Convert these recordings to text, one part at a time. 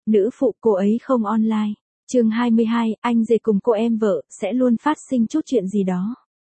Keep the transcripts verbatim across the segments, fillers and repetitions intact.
Nữ phụ cô ấy không online. Chương hai mươi hai, anh rể cùng cô em vợ sẽ luôn phát sinh chút chuyện gì đó.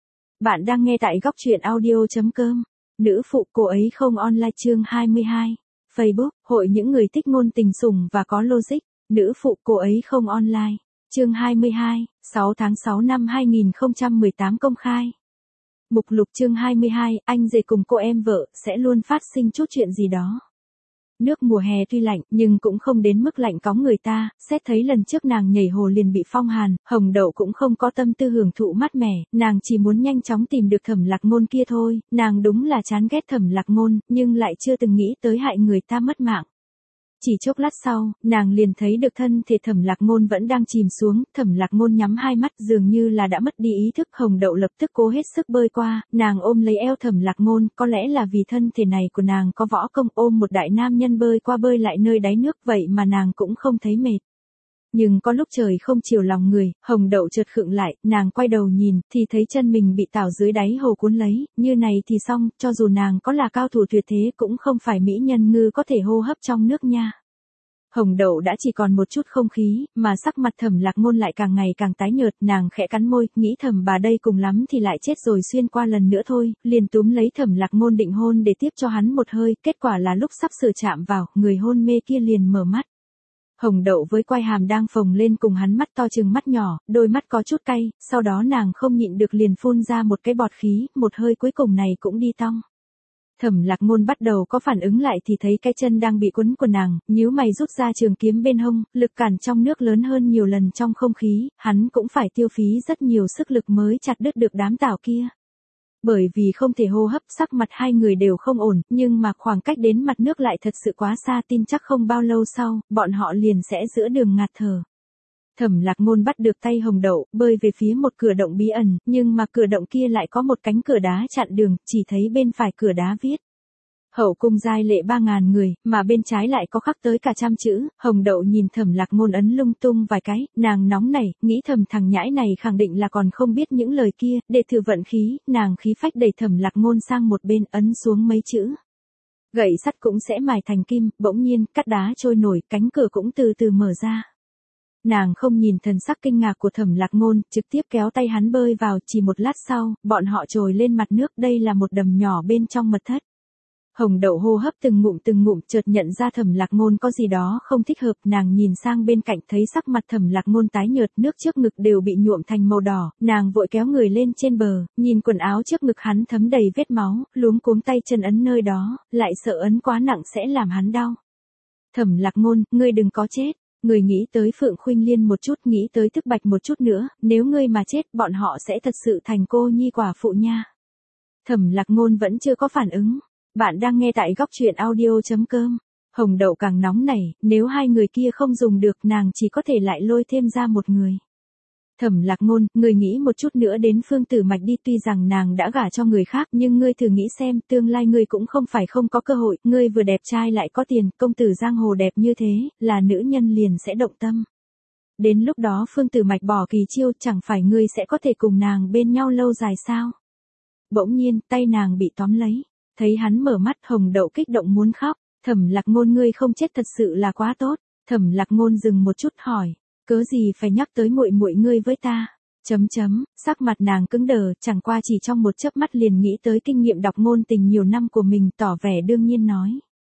Bạn đang nghe tại góc truyện audio.com. Nữ phụ cô ấy không online chương hai mươi hai. Facebook, hội những người thích ngôn tình sủng và có logic. Nữ phụ cô ấy không online. Chương hai mươi hai, sáu tháng sáu năm hai nghìn không trăm mười tám công khai. Mục lục chương hai mươi hai, anh rể cùng cô em vợ sẽ luôn phát sinh chút chuyện gì đó. Nước mùa hè tuy lạnh, nhưng cũng không đến mức lạnh cóng người ta, xét thấy lần trước nàng nhảy hồ liền bị phong hàn, Hồng Đậu cũng không có tâm tư hưởng thụ mát mẻ, nàng chỉ muốn nhanh chóng tìm được Thẩm Lạc Ngôn kia thôi, nàng đúng là chán ghét Thẩm Lạc Ngôn, nhưng lại chưa từng nghĩ tới hại người ta mất mạng. Chỉ chốc lát sau, nàng liền thấy được thân thể Thẩm Lạc Ngôn vẫn đang chìm xuống, Thẩm Lạc Ngôn nhắm hai mắt dường như là đã mất đi ý thức. Hồng Đậu lập tức cố hết sức bơi qua, nàng ôm lấy eo Thẩm Lạc Ngôn, có lẽ là vì thân thể này của nàng có võ công, ôm một đại nam nhân bơi qua bơi lại nơi đáy nước vậy mà nàng cũng không thấy mệt. Nhưng có lúc trời không chiều lòng người, Hồng Đậu chợt khựng lại, nàng quay đầu nhìn, thì thấy chân mình bị tảo dưới đáy hồ cuốn lấy, như này thì xong, cho dù nàng có là cao thủ tuyệt thế cũng không phải mỹ nhân ngư có thể hô hấp trong nước nha. Hồng Đậu đã chỉ còn một chút không khí, mà sắc mặt Thẩm Lạc Ngôn lại càng ngày càng tái nhợt, nàng khẽ cắn môi, nghĩ thầm bà đây cùng lắm thì lại chết rồi xuyên qua lần nữa thôi, liền túm lấy Thẩm Lạc Ngôn định hôn để tiếp cho hắn một hơi, kết quả là lúc sắp sửa chạm vào, người hôn mê kia liền mở mắt. Hồng Đậu với quai hàm đang phồng lên cùng hắn mắt to chừng mắt nhỏ, đôi mắt có chút cay, sau đó nàng không nhịn được liền phun ra một cái bọt khí, một hơi cuối cùng này cũng đi tong. Thẩm Lạc Ngôn bắt đầu có phản ứng lại thì thấy cái chân đang bị quấn của nàng, nhíu mày rút ra trường kiếm bên hông, lực cản trong nước lớn hơn nhiều lần trong không khí, hắn cũng phải tiêu phí rất nhiều sức lực mới chặt đứt được đám tảo kia. Bởi vì không thể hô hấp, sắc mặt hai người đều không ổn, nhưng mà khoảng cách đến mặt nước lại thật sự quá xa, tin chắc không bao lâu sau, bọn họ liền sẽ giữa đường ngạt thở. Thẩm Lạc Ngôn bắt được tay Hồng Đậu, bơi về phía một cửa động bí ẩn, nhưng mà cửa động kia lại có một cánh cửa đá chặn đường, chỉ thấy bên phải cửa đá viết hậu cung giai lệ ba ngàn người, mà bên trái lại có khắc tới cả trăm chữ. Hồng Đậu nhìn Thẩm Lạc Ngôn ấn lung tung vài cái, nàng nóng nảy, nghĩ thầm thằng nhãi này khẳng định là còn không biết những lời kia, để thử vận khí, nàng khí phách đẩy Thẩm Lạc Ngôn sang một bên, ấn xuống mấy chữ. Gậy sắt cũng sẽ mài thành kim, bỗng nhiên, cát đá trôi nổi, cánh cửa cũng từ từ mở ra. Nàng không nhìn thần sắc kinh ngạc của Thẩm Lạc Ngôn, trực tiếp kéo tay hắn bơi vào, chỉ một lát sau, bọn họ trồi lên mặt nước, đây là một đầm nhỏ bên trong mật thất. Hồng Đậu hô hấp từng ngụm từng ngụm, chợt nhận ra Thẩm Lạc Ngôn có gì đó không thích hợp, nàng nhìn sang bên cạnh thấy sắc mặt Thẩm Lạc Ngôn tái nhợt, nước trước ngực đều bị nhuộm thành màu đỏ, nàng vội kéo người lên trên bờ, nhìn quần áo trước ngực hắn thấm đầy vết máu, luống cuống tay chân ấn nơi đó, lại sợ ấn quá nặng sẽ làm hắn đau. Thẩm Lạc Ngôn, ngươi đừng có chết. Người nghĩ tới Phượng Khuynh Liên một chút, nghĩ tới Tức Bạch một chút nữa, nếu ngươi mà chết, bọn họ sẽ thật sự thành cô nhi quả phụ nha. Thẩm Lạc Ngôn vẫn chưa có phản ứng. Bạn đang nghe tại góc truyện audio.com. Hồng Đậu càng nóng nảy, nếu hai người kia không dùng được nàng chỉ có thể lại lôi thêm ra một người. Thẩm Lạc Ngôn, ngươi nghĩ một chút nữa đến Phương Tử Mạch đi, tuy rằng nàng đã gả cho người khác, nhưng ngươi thử nghĩ xem, tương lai ngươi cũng không phải không có cơ hội, ngươi vừa đẹp trai lại có tiền, công tử giang hồ đẹp như thế, là nữ nhân liền sẽ động tâm. Đến lúc đó Phương Tử Mạch bỏ kỳ chiêu, chẳng phải ngươi sẽ có thể cùng nàng bên nhau lâu dài sao? Bỗng nhiên, tay nàng bị tóm lấy, thấy hắn mở mắt, Hồng Đậu kích động muốn khóc. Thẩm Lạc Ngôn, ngươi không chết thật sự là quá tốt. Thẩm Lạc Ngôn dừng một chút hỏi, cớ gì phải nhắc tới muội muội ngươi với ta? Chấm chấm, sắc mặt nàng cứng đờ, chẳng qua chỉ trong một chớp mắt liền nghĩ tới kinh nghiệm đọc ngôn tình nhiều năm của mình, tỏ vẻ đương nhiên nói.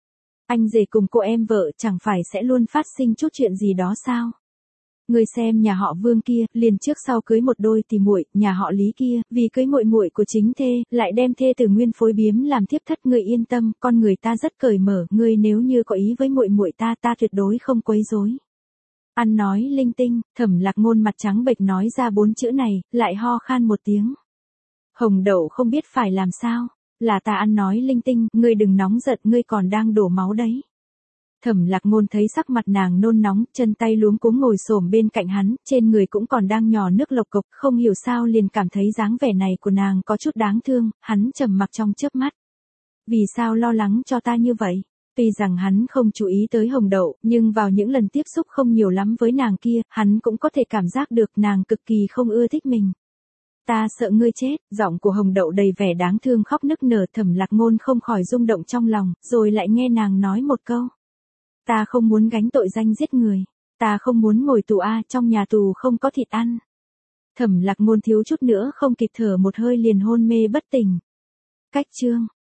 Anh rể cùng cô em vợ chẳng phải sẽ luôn phát sinh chút chuyện gì đó sao? Ngươi xem nhà họ Vương kia, liền trước sau cưới một đôi thì muội, nhà họ Lý kia, vì cưới muội muội của chính thê, lại đem thê từ nguyên phối biếm làm thiếp thất, ngươi yên tâm, con người ta rất cởi mở, ngươi nếu như có ý với muội muội ta, ta tuyệt đối không quấy rối. Ăn nói linh tinh, Thẩm Lạc Ngôn mặt trắng bệch nói ra bốn chữ này, lại ho khan một tiếng. Hồng Đậu không biết phải làm sao, là ta ăn nói linh tinh, ngươi đừng nóng giận, ngươi còn đang đổ máu đấy. Thẩm Lạc Ngôn thấy sắc mặt nàng nôn nóng, chân tay luống cuống ngồi xổm bên cạnh hắn, trên người cũng còn đang nhỏ nước lộc cộc, không hiểu sao liền cảm thấy dáng vẻ này của nàng có chút đáng thương, hắn trầm mặc trong chớp mắt. Vì sao lo lắng cho ta như vậy? Tuy rằng hắn không chú ý tới Hồng Đậu, nhưng vào những lần tiếp xúc không nhiều lắm với nàng kia, hắn cũng có thể cảm giác được nàng cực kỳ không ưa thích mình. Ta sợ ngươi chết, giọng của Hồng Đậu đầy vẻ đáng thương khóc nức nở. Thẩm Lạc Ngôn không khỏi rung động trong lòng, rồi lại nghe nàng nói một câu. Ta không muốn gánh tội danh giết người. Ta không muốn ngồi tù a, trong nhà tù không có thịt ăn. Thẩm Lạc Ngôn thiếu chút nữa không kịp thở một hơi liền hôn mê bất tỉnh. Cách chương